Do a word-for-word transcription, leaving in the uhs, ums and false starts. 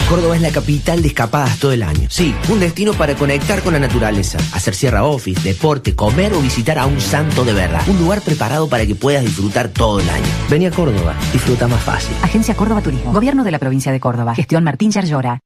Córdoba es la capital de escapadas todo el año. Sí, un destino para conectar con la naturaleza, hacer sierra office, deporte, comer o visitar a un santo de verdad. Un lugar preparado para que puedas disfrutar todo el año. Vení a Córdoba, disfruta más fácil. Agencia Córdoba Turismo. Gobierno de la provincia de Córdoba. Gestión Martín Yarlora.